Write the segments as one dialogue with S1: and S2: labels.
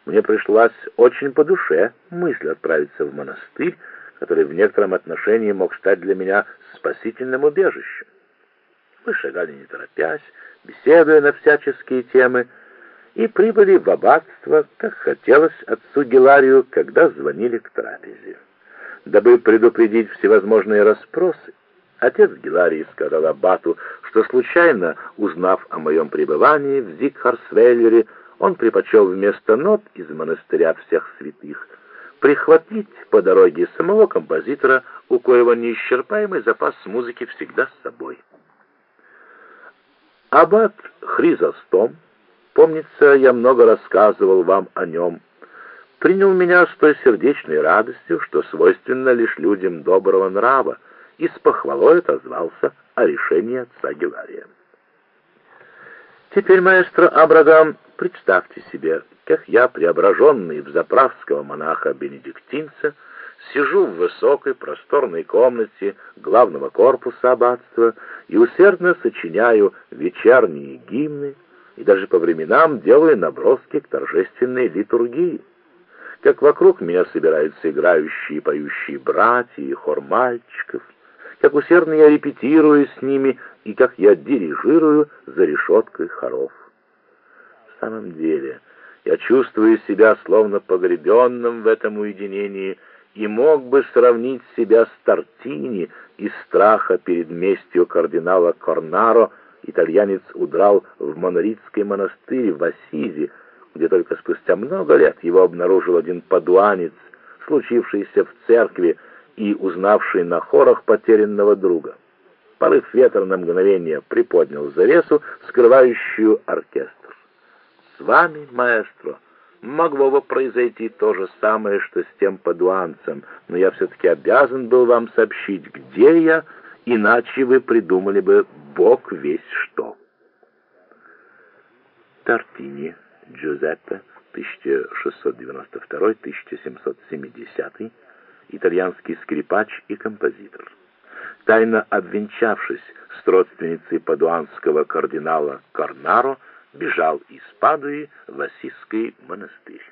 S1: мне пришлась очень по душе мысль отправиться в монастырь, который в некотором отношении мог стать для меня спасительным убежищем. Мы шагали не торопясь, беседуя на всяческие темы, и прибыли в аббатство, как хотелось отцу Гиларию, когда звонили к трапезе. Дабы предупредить всевозможные расспросы, отец Гиларий сказал аббату, что случайно, узнав о моем пребывании в Зигхарсвеллере, он предпочел вместо нот из монастыря всех святых прихватить по дороге самого композитора, у коего неисчерпаемый запас музыки всегда с собой. Аббат Хризостом, помнится, я много рассказывал вам о нем, принял меня с той сердечной радостью, что свойственно лишь людям доброго нрава, и с похвалой отозвался о решении отца Гилария. Теперь, маэстро Абрагам, представьте себе, как я, преображенный в заправского монаха-бенедиктинца, сижу в высокой просторной комнате главного корпуса аббатства и усердно сочиняю вечерние гимны и даже по временам делаю наброски к торжественной литургии, как вокруг меня собираются играющие и поющие братья и хор мальчиков, как усердно я репетирую с ними и как я дирижирую за решеткой хоров. В самом деле, я чувствую себя словно погребенным в этом уединении и мог бы сравнить себя с Тартини. Из страха перед местью кардинала Корнаро итальянец удрал в Моноритский монастырь в Ассизи, где только спустя много лет его обнаружил один падуанец, случившийся в церкви и узнавший на хорах потерянного друга. Порыв ветра на мгновение приподнял завесу, скрывающую оркестр. С вами, маэстро, могло бы произойти то же самое, что с тем падуанцем, но я все-таки обязан был вам сообщить, где я, иначе вы придумали бы бог весь что. Тартини Джузеппе, 1692-1770, итальянский скрипач и композитор. Тайно обвенчавшись с родственницей падуанского кардинала Корнаро, бежал из Падуи в Ассизский монастырь.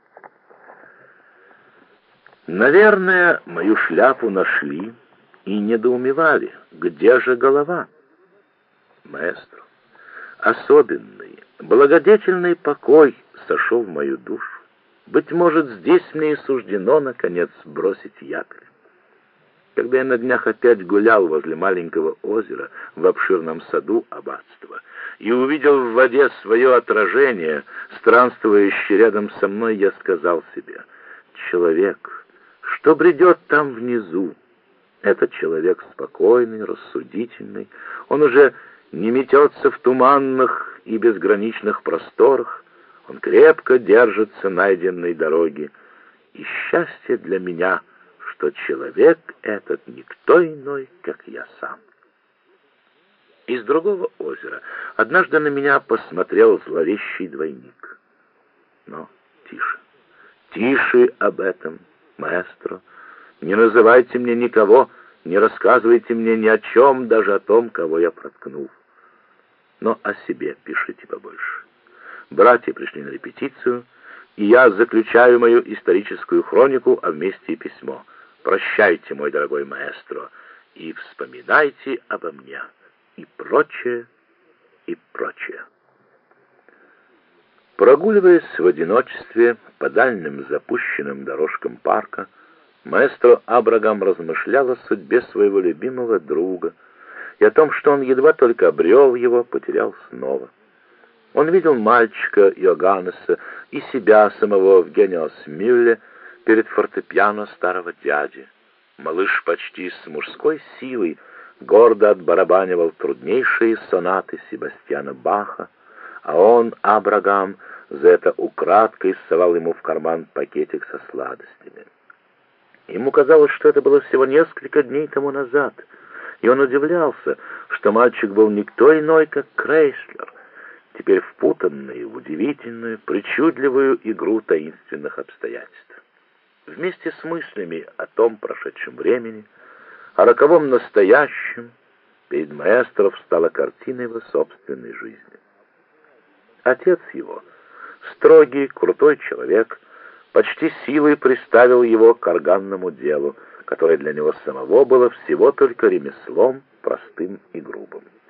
S1: Наверное, мою шляпу нашли и недоумевали, где же голова. Маэстро, особенный, благодетельный покой сошел в мою душу. Быть может, здесь мне и суждено, наконец, бросить якорь. Когда я на днях опять гулял возле маленького озера в обширном саду аббатства и увидел в воде свое отражение, странствующее рядом со мной, я сказал себе: человек, что бредет там внизу, этот человек спокойный, рассудительный, он уже не метется в туманных и безграничных просторах, он крепко держится найденной дороги, и счастье для меня, что человек этот никто иной, как я сам. Из другого озера однажды на меня посмотрел зловещий двойник. Но тише, тише об этом, маэстро. Не называйте мне никого, не рассказывайте мне ни о чем, даже о том, кого я проткнул. Но о себе пишите побольше. Братья пришли на репетицию, и я заключаю мою историческую хронику, а вместе и письмо. Прощайте, мой дорогой маэстро, и вспоминайте обо мне, и прочее, и прочее. Прогуливаясь в одиночестве по дальним запущенным дорожкам парка, маэстро Абрагам размышлял о судьбе своего любимого друга и о том, что он едва только обрел его, потерял снова. Он видел мальчика Иоганнеса и себя самого в Гениосмюлле перед фортепиано старого дяди. Малыш почти с мужской силой гордо отбарабанивал труднейшие сонаты Себастьяна Баха, а он, Абрагам, за это украдкой совал ему в карман пакетик со сладостями. Ему казалось, что это было всего несколько дней тому назад, и он удивлялся, что мальчик был никто иной, как Крейслер, теперь впутанный в удивительную, причудливую игру таинственных обстоятельств. Вместе с мыслями о том прошедшем времени, о роковом настоящем, перед маэстро встала картина его собственной жизни. Отец его, Строгий, крутой человек почти силой приставил его к органному делу, которое для него самого было всего только ремеслом простым и грубым.